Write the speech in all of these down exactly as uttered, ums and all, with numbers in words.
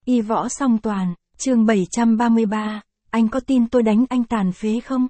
Y võ song toàn, chương bảy trăm ba mươi ba, anh có tin tôi đánh anh tàn phế không?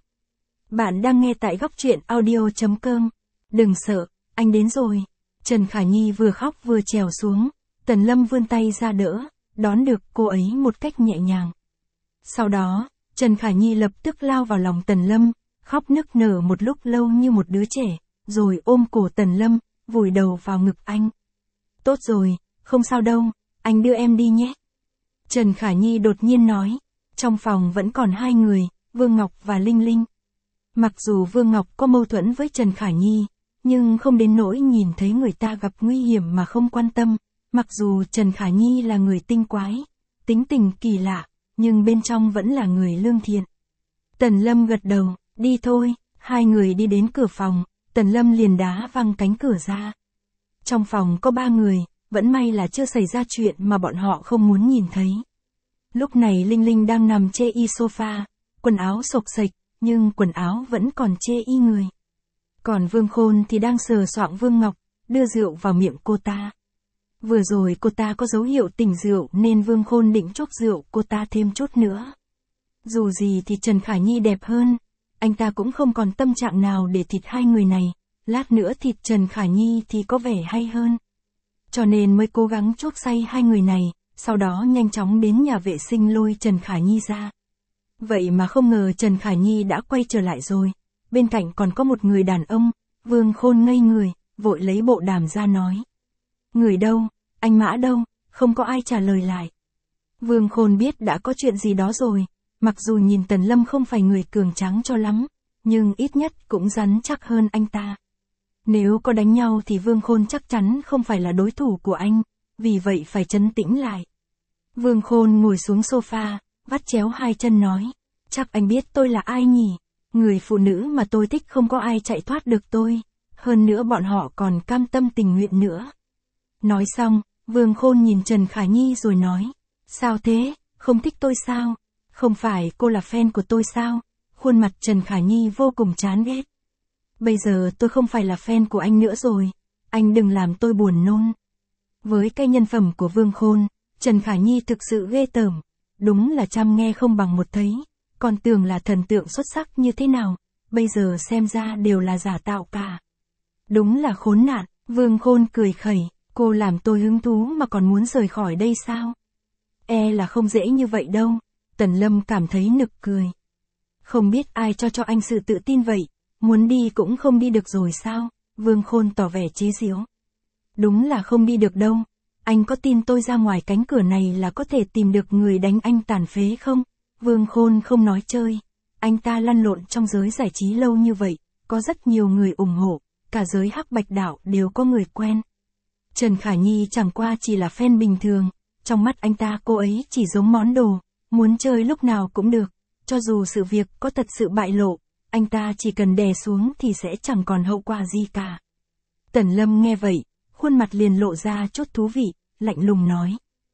Bạn đang nghe tại góc truyện audio chấm com. Đừng sợ, anh đến rồi. Trần Khả Nhi vừa khóc vừa trèo xuống, Tần Lâm vươn tay ra đỡ, đón được cô ấy một cách nhẹ nhàng. Sau đó, Trần Khả Nhi lập tức lao vào lòng Tần Lâm, khóc nức nở một lúc lâu như một đứa trẻ, rồi ôm cổ Tần Lâm, vùi đầu vào ngực anh. Tốt rồi, không sao đâu, anh đưa em đi nhé. Trần Khả Nhi đột nhiên nói. Trong phòng vẫn còn hai người, Vương Ngọc và Linh Linh. Mặc dù Vương Ngọc có mâu thuẫn với Trần Khả Nhi, nhưng không đến nỗi nhìn thấy người ta gặp nguy hiểm mà không quan tâm. Mặc dù Trần Khả Nhi là người tinh quái, tính tình kỳ lạ, nhưng bên trong vẫn là người lương thiện. Tần Lâm gật đầu, đi thôi. Hai người đi đến cửa phòng, Tần Lâm liền đá văng cánh cửa ra. Trong phòng có ba người, vẫn may là chưa xảy ra chuyện mà bọn họ không muốn nhìn thấy. Lúc này Linh Linh đang nằm chê y sofa, quần áo xộc xệch, nhưng quần áo vẫn còn chê y người. Còn Vương Khôn thì đang sờ soạng Vương Ngọc, đưa rượu vào miệng cô ta. Vừa rồi cô ta có dấu hiệu tỉnh rượu nên Vương Khôn định chốc rượu cô ta thêm chút nữa. Dù gì thì Trần Khả Nhi đẹp hơn, anh ta cũng không còn tâm trạng nào để thịt hai người này, lát nữa thịt Trần Khả Nhi thì có vẻ hay hơn. Cho nên mới cố gắng chốt say hai người này, sau đó nhanh chóng đến nhà vệ sinh lôi Trần Khả Nhi ra. Vậy mà không ngờ Trần Khả Nhi đã quay trở lại rồi, bên cạnh còn có một người đàn ông. Vương Khôn ngây người, vội lấy bộ đàm ra nói. Người đâu, anh Mã đâu, không có ai trả lời lại. Vương Khôn biết đã có chuyện gì đó rồi, mặc dù nhìn Tần Lâm không phải người cường tráng cho lắm, nhưng ít nhất cũng rắn chắc hơn anh ta. Nếu có đánh nhau thì Vương Khôn chắc chắn không phải là đối thủ của anh, vì vậy phải trấn tĩnh lại. Vương Khôn ngồi xuống sofa, vắt chéo hai chân nói, chắc anh biết tôi là ai nhỉ? Người phụ nữ mà tôi thích không có ai chạy thoát được tôi, hơn nữa bọn họ còn cam tâm tình nguyện nữa. Nói xong, Vương Khôn nhìn Trần Khả Nhi rồi nói, sao thế, không thích tôi sao? Không phải cô là fan của tôi sao? Khuôn mặt Trần Khả Nhi vô cùng chán ghét. Bây giờ tôi không phải là fan của anh nữa rồi, anh đừng làm tôi buồn nôn. Với cái nhân phẩm của Vương Khôn, Trần Khả Nhi thực sự ghê tởm, đúng là trăm nghe không bằng một thấy, còn tưởng là thần tượng xuất sắc như thế nào, bây giờ xem ra đều là giả tạo cả. Đúng là khốn nạn. Vương Khôn cười khẩy, cô làm tôi hứng thú mà còn muốn rời khỏi đây sao? E là không dễ như vậy đâu. Tần Lâm cảm thấy nực cười. Không biết ai cho cho anh sự tự tin vậy, muốn đi cũng không đi được rồi sao? Vương Khôn tỏ vẻ chế giễu. Đúng là không đi được đâu. Anh có tin tôi ra ngoài cánh cửa này là có thể tìm được người đánh anh tàn phế không? Vương Khôn không nói chơi. Anh ta lăn lộn trong giới giải trí lâu như vậy, có rất nhiều người ủng hộ, cả giới hắc bạch đạo đều có người quen. Trần Khả Nhi chẳng qua chỉ là fan bình thường, trong mắt anh ta cô ấy chỉ giống món đồ, muốn chơi lúc nào cũng được, cho dù sự việc có thật sự bại lộ, anh ta chỉ cần đè xuống thì sẽ chẳng còn hậu quả gì cả. Tần Lâm nghe vậy, khuôn mặt liền lộ ra chút thú vị, lạnh lùng nói.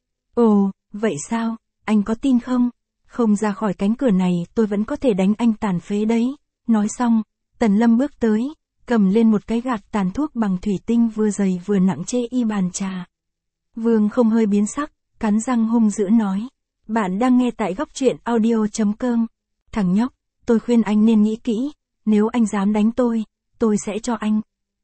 Ồ, vậy sao, anh có tin không? Không ra khỏi cánh cửa này tôi vẫn có thể đánh anh tàn phế đấy. Nói xong, Tần Lâm bước tới, cầm lên một cái gạt tàn thuốc bằng thủy tinh vừa dày vừa nặng chê y bàn trà. Vương không hơi biến sắc, cắn răng hung dữ nói. Bạn đang nghe tại góc truyện audio chấm com. Thằng nhóc, tôi khuyên anh nên nghĩ kỹ, nếu anh dám đánh tôi, tôi sẽ cho anh.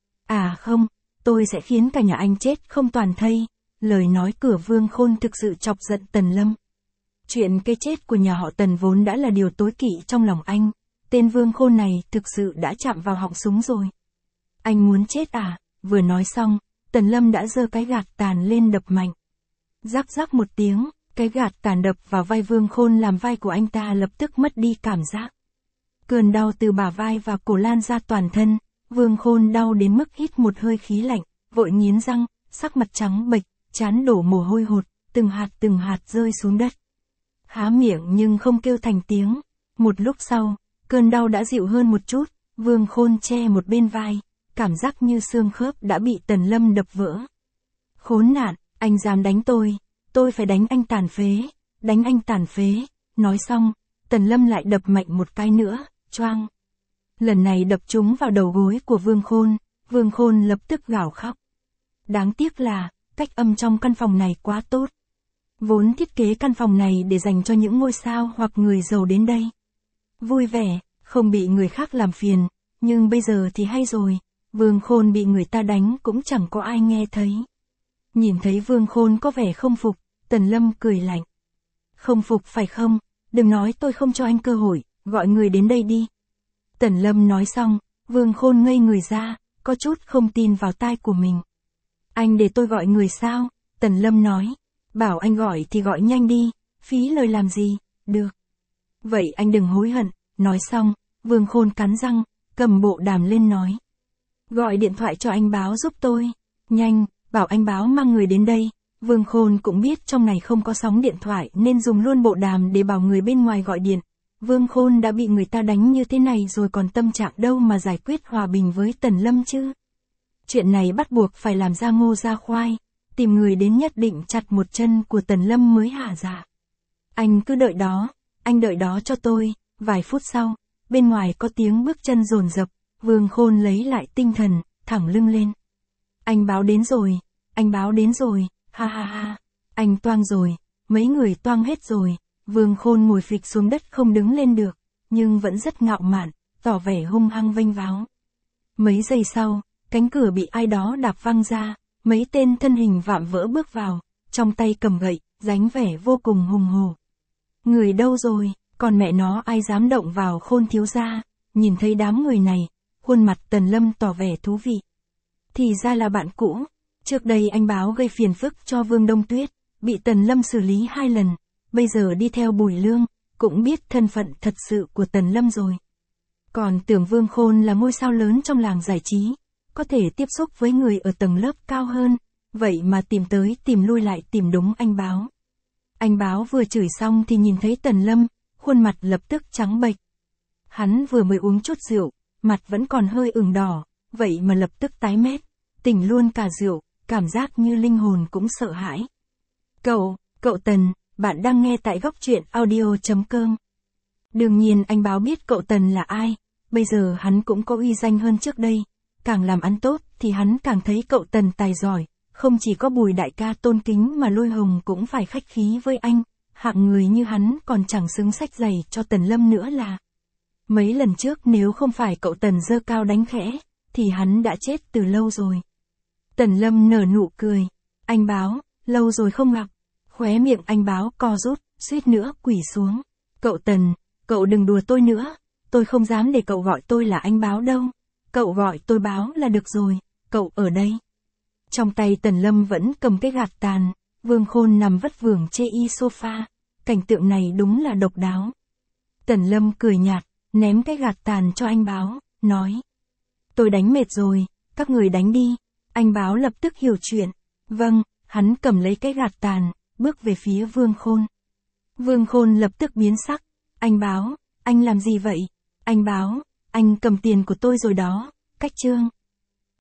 À không, tôi sẽ khiến cả nhà anh chết không toàn thây. Lời nói của Vương Khôn thực sự chọc giận Tần Lâm. Chuyện cái chết của nhà họ Tần vốn đã là điều tối kỵ trong lòng anh. Tên Vương Khôn này thực sự đã chạm vào họng súng rồi. Anh muốn chết à? Vừa nói xong, Tần Lâm đã giơ cái gạt tàn lên đập mạnh. Rắc rắc một tiếng, cái gạt tàn đập vào vai Vương Khôn làm vai của anh ta lập tức mất đi cảm giác. Cơn đau từ bả vai và cổ lan ra toàn thân, Vương Khôn đau đến mức hít một hơi khí lạnh, vội nghiến răng, sắc mặt trắng bệch, trán đổ mồ hôi hột, từng hạt từng hạt rơi xuống đất. Há miệng nhưng không kêu thành tiếng. Một lúc sau, cơn đau đã dịu hơn một chút, Vương Khôn che một bên vai, cảm giác như xương khớp đã bị Tần Lâm đập vỡ. Khốn nạn, anh dám đánh tôi, tôi phải đánh anh tàn phế, đánh anh tàn phế. Nói xong, Tần Lâm lại đập mạnh một cái nữa, choang. Lần này đập trúng vào đầu gối của Vương Khôn, Vương Khôn lập tức gào khóc. Đáng tiếc là, cách âm trong căn phòng này quá tốt. Vốn thiết kế căn phòng này để dành cho những ngôi sao hoặc người giàu đến đây. Vui vẻ, không bị người khác làm phiền, nhưng bây giờ thì hay rồi, Vương Khôn bị người ta đánh cũng chẳng có ai nghe thấy. Nhìn thấy Vương Khôn có vẻ không phục, Tần Lâm cười lạnh. Không phục phải không? Đừng nói tôi không cho anh cơ hội, gọi người đến đây đi. Tần Lâm nói xong, Vương Khôn ngây người ra, có chút không tin vào tai của mình. Anh để tôi gọi người sao? Tần Lâm nói. Bảo anh gọi thì gọi nhanh đi, phí lời làm gì, được. Vậy anh đừng hối hận, nói xong, Vương Khôn cắn răng, cầm bộ đàm lên nói. Gọi điện thoại cho anh Báo giúp tôi, nhanh, bảo anh Báo mang người đến đây. Vương Khôn cũng biết trong này không có sóng điện thoại nên dùng luôn bộ đàm để bảo người bên ngoài gọi điện. Vương Khôn đã bị người ta đánh như thế này rồi còn tâm trạng đâu mà giải quyết hòa bình với Tần Lâm chứ. Chuyện này bắt buộc phải làm ra ngô ra khoai, tìm người đến nhất định chặt một chân của Tần Lâm mới hả dạ. Anh cứ đợi đó, anh đợi đó cho tôi. Vài phút sau, bên ngoài có tiếng bước chân dồn dập, Vương Khôn lấy lại tinh thần, thẳng lưng lên. Anh Báo đến rồi, anh Báo đến rồi, ha ha ha, anh toang rồi, mấy người toang hết rồi. Vương Khôn ngồi phịch xuống đất không đứng lên được, nhưng vẫn rất ngạo mạn, tỏ vẻ hung hăng vênh váo. Mấy giây sau, cánh cửa bị ai đó đạp văng ra, mấy tên thân hình vạm vỡ bước vào, trong tay cầm gậy, dáng vẻ vô cùng hùng hổ. Người đâu rồi, còn mẹ nó ai dám động vào Khôn thiếu gia? Nhìn thấy đám người này, khuôn mặt Tần Lâm tỏ vẻ thú vị. Thì ra là bạn cũ, trước đây anh Báo gây phiền phức cho Vương Đông Tuyết, bị Tần Lâm xử lý hai lần, bây giờ đi theo Bùi Lương, cũng biết thân phận thật sự của Tần Lâm rồi. Còn tưởng Vương Khôn là ngôi sao lớn trong làng giải trí, có thể tiếp xúc với người ở tầng lớp cao hơn, vậy mà tìm tới tìm lui lại tìm đúng anh Báo. Anh Báo vừa chửi xong thì nhìn thấy Tần Lâm, khuôn mặt lập tức trắng bệch. Hắn vừa mới uống chút rượu, mặt vẫn còn hơi ửng đỏ, vậy mà lập tức tái mét, tỉnh luôn cả rượu, cảm giác như linh hồn cũng sợ hãi. Cậu, cậu Tần, bạn đang nghe tại góc truyện audio chấm com. Đương nhiên anh Báo biết cậu Tần là ai, bây giờ hắn cũng có uy danh hơn trước đây, càng làm ăn tốt thì hắn càng thấy cậu Tần tài giỏi, không chỉ có Bùi đại ca tôn kính mà Lôi Hồng cũng phải khách khí với anh, hạng người như hắn còn chẳng xứng xách giày cho Tần Lâm nữa là. Mấy lần trước nếu không phải cậu Tần giơ cao đánh khẽ, thì hắn đã chết từ lâu rồi. Tần Lâm nở nụ cười, anh Báo, lâu rồi không gặp. Khóe miệng anh Báo co rút, suýt nữa quỳ xuống. Cậu Tần, cậu đừng đùa tôi nữa, tôi không dám để cậu gọi tôi là anh Báo đâu. Cậu gọi tôi Báo là được rồi, cậu ở đây. Trong tay Tần Lâm vẫn cầm cái gạt tàn, Vương Khôn nằm vất vưởng chê y sofa, cảnh tượng này đúng là độc đáo. Tần Lâm cười nhạt, ném cái gạt tàn cho anh Báo, nói. Tôi đánh mệt rồi, các người đánh đi. Anh Báo lập tức hiểu chuyện. Vâng, hắn cầm lấy cái gạt tàn, bước về phía Vương Khôn. Vương Khôn lập tức biến sắc. Anh Báo, anh làm gì vậy? Anh Báo, anh cầm tiền của tôi rồi đó, cách chương.